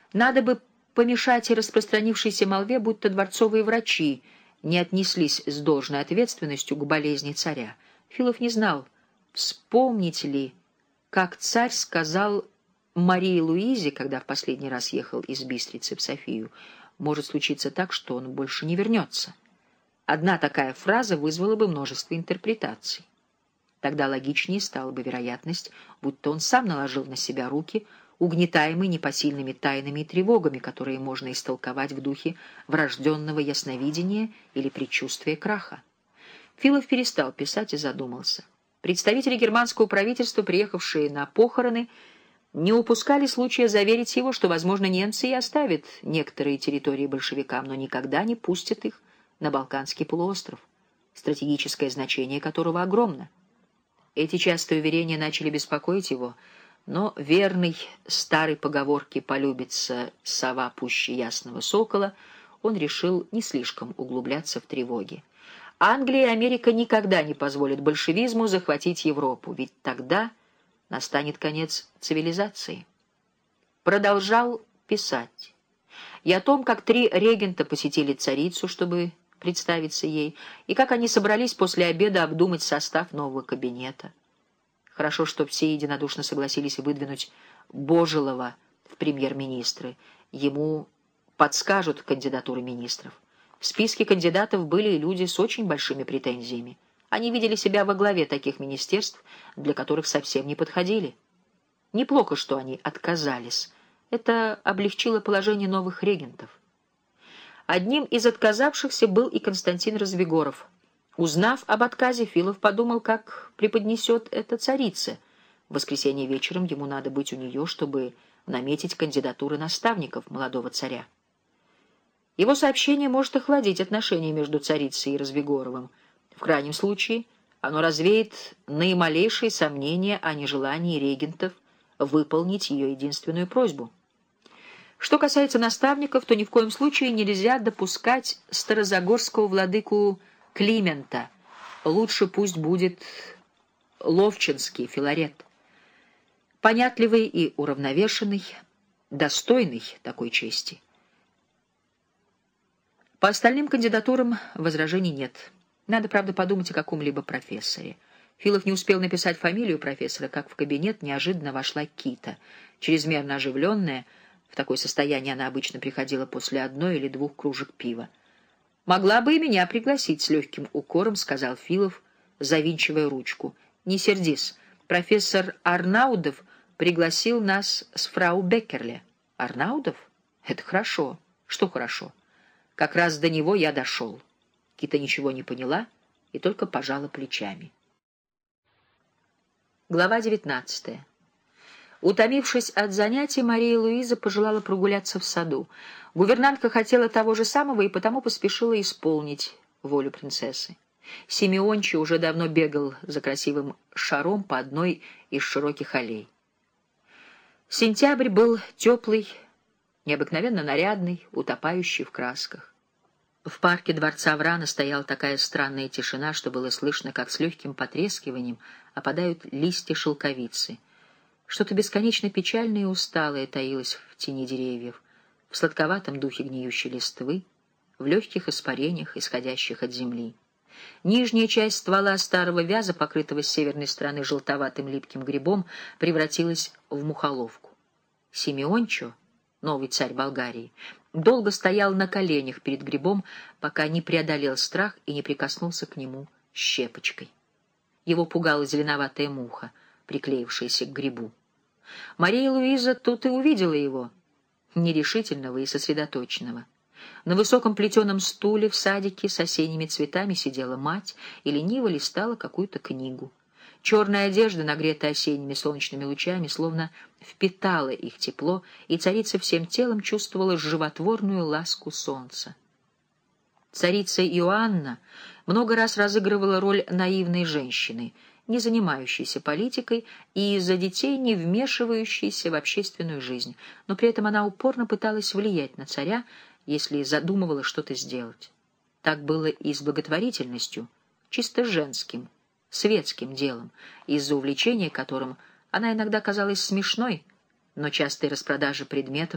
Надо бы помешать и распространившейся молве, будто дворцовые врачи не отнеслись с должной ответственностью к болезни царя. Филов не знал, вспомнить ли, как царь сказал Марии Луизе, когда в последний раз ехал из Бистрицы в Софию: «Может случиться так, что он больше не вернется». Одна такая фраза вызвала бы множество интерпретаций. Тогда логичнее стала бы вероятность, будто он сам наложил на себя руки, угнетаемый непосильными тайнами и тревогами, которые можно истолковать в духе врожденного ясновидения или предчувствия краха. Филов перестал писать и задумался. Представители германского правительства, приехавшие на похороны, не упускали случая заверить его, что, возможно, немцы и оставят некоторые территории большевикам, но никогда не пустят их на Балканский полуостров, стратегическое значение которого огромно. Эти частые уверения начали беспокоить его, но верный старой поговорке «полюбится сова пуще ясного сокола» он решил не слишком углубляться в тревоги. Англия и Америка никогда не позволят большевизму захватить Европу, ведь тогда настанет конец цивилизации. Продолжал писать. И о том, как 3 регента посетили царицу, чтобы представиться ей, и как они собрались после обеда обдумать состав нового кабинета. Хорошо, что все единодушно согласились выдвинуть Божилова в премьер-министры. Ему подскажут кандидатуры министров. В списке кандидатов были и люди с очень большими претензиями. Они видели себя во главе таких министерств, для которых совсем не подходили. Неплохо, что они отказались. Это облегчило положение новых регентов. Одним из отказавшихся был и Константин Развигоров. Узнав об отказе, Филов подумал, как преподнесет это царице. В воскресенье вечером ему надо быть у нее, чтобы наметить кандидатуры наставников молодого царя. Его сообщение может охладить отношения между царицей и Развигоровым. В крайнем случае оно развеет наималейшие сомнения о нежелании регентов выполнить ее единственную просьбу. Что касается наставников, то ни в коем случае нельзя допускать старозагорского владыку Климента. Лучше пусть будет ловчинский Филарет. Понятливый и уравновешенный, достойный такой чести. По остальным кандидатурам возражений нет. Надо, правда, подумать о каком-либо профессоре. Филов не успел написать фамилию профессора, как в кабинет неожиданно вошла Кита, чрезмерно оживленная. В такое состояние она обычно приходила после 1 или 2 кружек пива. «Могла бы и меня пригласить», — с легким укором сказал Филов, завинчивая ручку. «Не сердись. Профессор Арнаудов пригласил нас с фрау Беккерле». «Арнаудов? Это хорошо». «Что хорошо? Как раз до него я дошел». Кита ничего не поняла и только пожала плечами. Глава 19. Утомившись от занятий, Мария Луиза пожелала прогуляться в саду. Гувернантка хотела того же самого и потому поспешила исполнить волю принцессы. Симеончи уже давно бегал за красивым шаром по одной из широких аллей. Сентябрь был теплый, необыкновенно нарядный, утопающий в красках. В парке дворца Врана стояла такая странная тишина, что было слышно, как с легким потрескиванием опадают листья шелковицы. Что-то бесконечно печальное и усталое таилось в тени деревьев, в сладковатом духе гниющей листвы, в легких испарениях, исходящих от земли. Нижняя часть ствола старого вяза, покрытого с северной стороны желтоватым липким грибом, превратилась в мухоловку. Симеончо, новый царь Болгарии, долго стоял на коленях перед грибом, пока не преодолел страх и не прикоснулся к нему щепочкой. Его пугала зеленоватая муха, приклеившаяся к грибу. Мария Луиза тут и увидела его, нерешительного и сосредоточенного. На высоком плетеном стуле в садике с осенними цветами сидела мать и лениво листала какую-то книгу. Черная одежда, нагретая осенними солнечными лучами, словно впитала их тепло, и царица всем телом чувствовала животворную ласку солнца. Царица Иоанна много раз разыгрывала роль наивной женщины, не занимающейся политикой и из-за детей не вмешивающейся в общественную жизнь, но при этом она упорно пыталась влиять на царя, если задумывала что-то сделать. Так было и с благотворительностью, чисто женским, светским делом, из-за увлечения которым она иногда казалась смешной, но частые распродажи предметов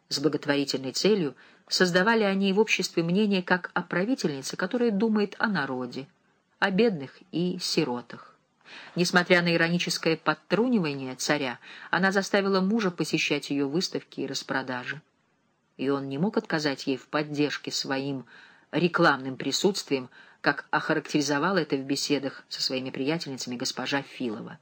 с благотворительной целью, создавали о ней в обществе мнение как о правительнице, которая думает о народе, о бедных и сиротах. Несмотря на ироническое подтрунивание царя, она заставила мужа посещать ее выставки и распродажи. И он не мог отказать ей в поддержке своим рекламным присутствием, как охарактеризовала это в беседах со своими приятельницами госпожа Филова.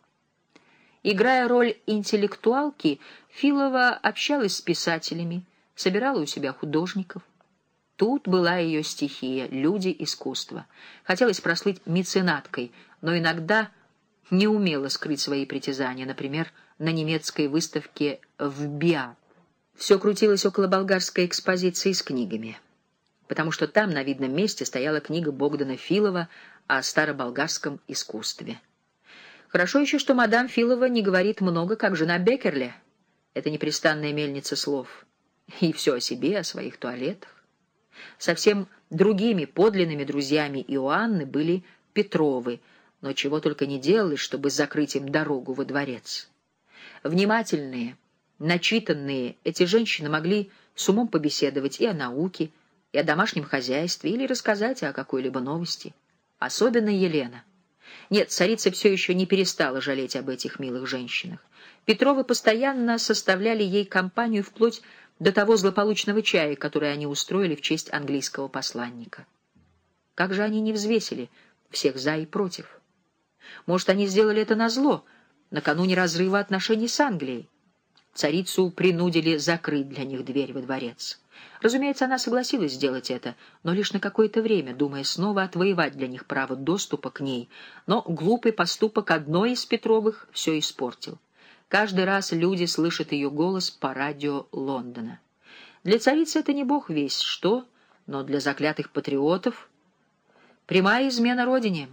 Играя роль интеллектуалки, Филова общалась с писателями, собирала у себя художников. Тут была ее стихия — люди искусства. Хотелось прослыть меценаткой, но иногда не умела скрыть свои притязания, например, на немецкой выставке в Биа. Все крутилось около болгарской экспозиции с книгами, потому что там на видном месте стояла книга Богдана Филова о староболгарском искусстве. Хорошо еще, что мадам Филова не говорит много, как жена Беккерле. Это непрестанная мельница слов. И все о себе, о своих туалетах. Совсем другими подлинными друзьями Иоанны были Петровы, но чего только не делалось, чтобы закрыть им дорогу во дворец. Внимательные, начитанные эти женщины могли с умом побеседовать и о науке, и о домашнем хозяйстве, или рассказать о какой-либо новости. Особенно Елена. Нет, царица все еще не перестала жалеть об этих милых женщинах. Петровы постоянно составляли ей компанию вплоть до того злополучного чая, который они устроили в честь английского посланника. Как же они не взвесили всех за и против? Может, они сделали это назло, накануне разрыва отношений с Англией? Царицу принудили закрыть для них дверь во дворец. Разумеется, она согласилась сделать это, но лишь на какое-то время, думая снова отвоевать для них право доступа к ней. Но глупый поступок одной из Петровых все испортил. Каждый раз люди слышат ее голос по радио Лондона. Для царицы это не бог весть что, но для заклятых патриотов прямая измена родине.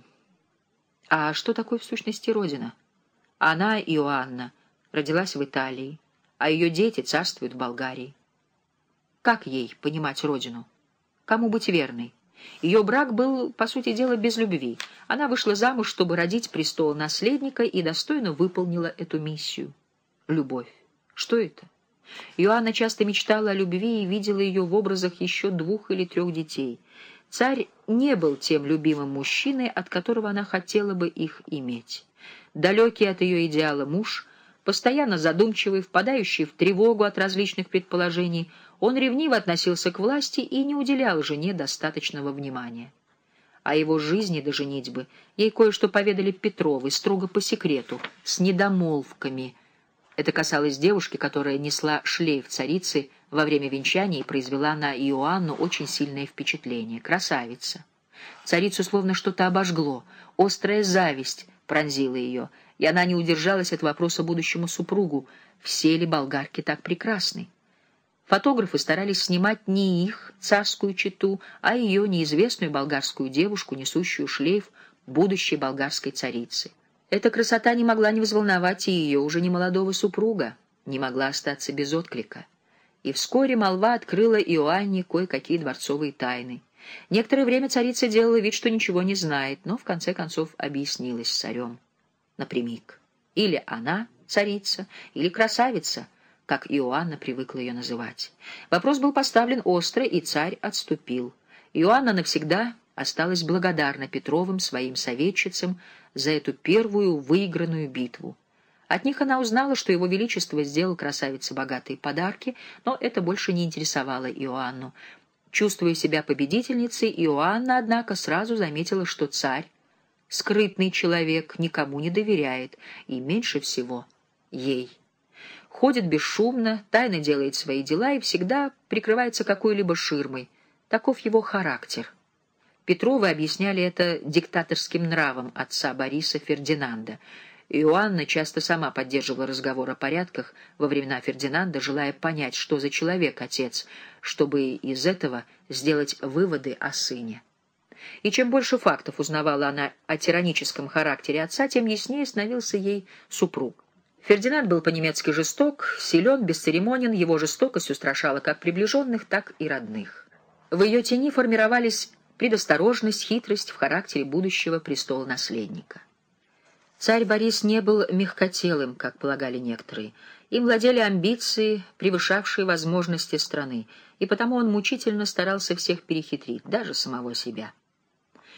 А что такое в сущности родина? Она, Иоанна, родилась в Италии, а ее дети царствуют в Болгарии. Как ей понимать родину? Кому быть верной? Ее брак был, по сути дела, без любви. Она вышла замуж, чтобы родить престолонаследника, и достойно выполнила эту миссию. Любовь. Что это? Иоанна часто мечтала о любви и видела ее в образах еще 2 или 3 детей. Царь не был тем любимым мужчиной, от которого она хотела бы их иметь. Далекий от ее идеала муж, постоянно задумчивый, впадающий в тревогу от различных предположений, он ревниво относился к власти и не уделял жене достаточного внимания. О его жизни до женитьбы ей кое-что поведали Петровы, строго по секрету, с недомолвками. Это касалось девушки, которая несла шлейф царицы во время венчания и произвела на Иоанну очень сильное впечатление. Красавица. Царицу словно что-то обожгло, острая зависть пронзила ее, и она не удержалась от вопроса будущему супругу: все ли болгарки так прекрасны? Фотографы старались снимать не их царскую чету, а ее неизвестную болгарскую девушку, несущую шлейф будущей болгарской царицы. Эта красота не могла не взволновать и ее уже немолодого супруга, не могла остаться без отклика. И вскоре молва открыла Иоанне кое-какие дворцовые тайны. Некоторое время царица делала вид, что ничего не знает, но в конце концов объяснилась с царем напрямик. Или она царица, или красавица, как Иоанна привыкла ее называть. Вопрос был поставлен остро, и царь отступил. Иоанна навсегда осталась благодарна Петровым, своим советчицам, за эту первую выигранную битву. От них она узнала, что его величество сделал красавице богатые подарки, но это больше не интересовало Иоанну. Чувствуя себя победительницей, Иоанна, однако, сразу заметила, что царь, скрытный человек, никому не доверяет, и меньше всего ей. Ходит бесшумно, тайно делает свои дела и всегда прикрывается какой-либо ширмой. Таков его характер. Петровы объясняли это диктаторским нравом отца Бориса Фердинанда. Иоанна часто сама поддерживала разговор о порядках во времена Фердинанда, желая понять, что за человек отец, чтобы из этого сделать выводы о сыне. И чем больше фактов узнавала она о тираническом характере отца, тем яснее становился ей супруг. Фердинанд был по-немецки жесток, силен, бесцеремонен, его жестокость устрашала как приближенных, так и родных. В ее тени формировались предосторожность, хитрость в характере будущего престолонаследника. Царь Борис не был мягкотелым, как полагали некоторые, Им владели амбиции, превышавшие возможности страны, и потому он мучительно старался всех перехитрить, даже самого себя.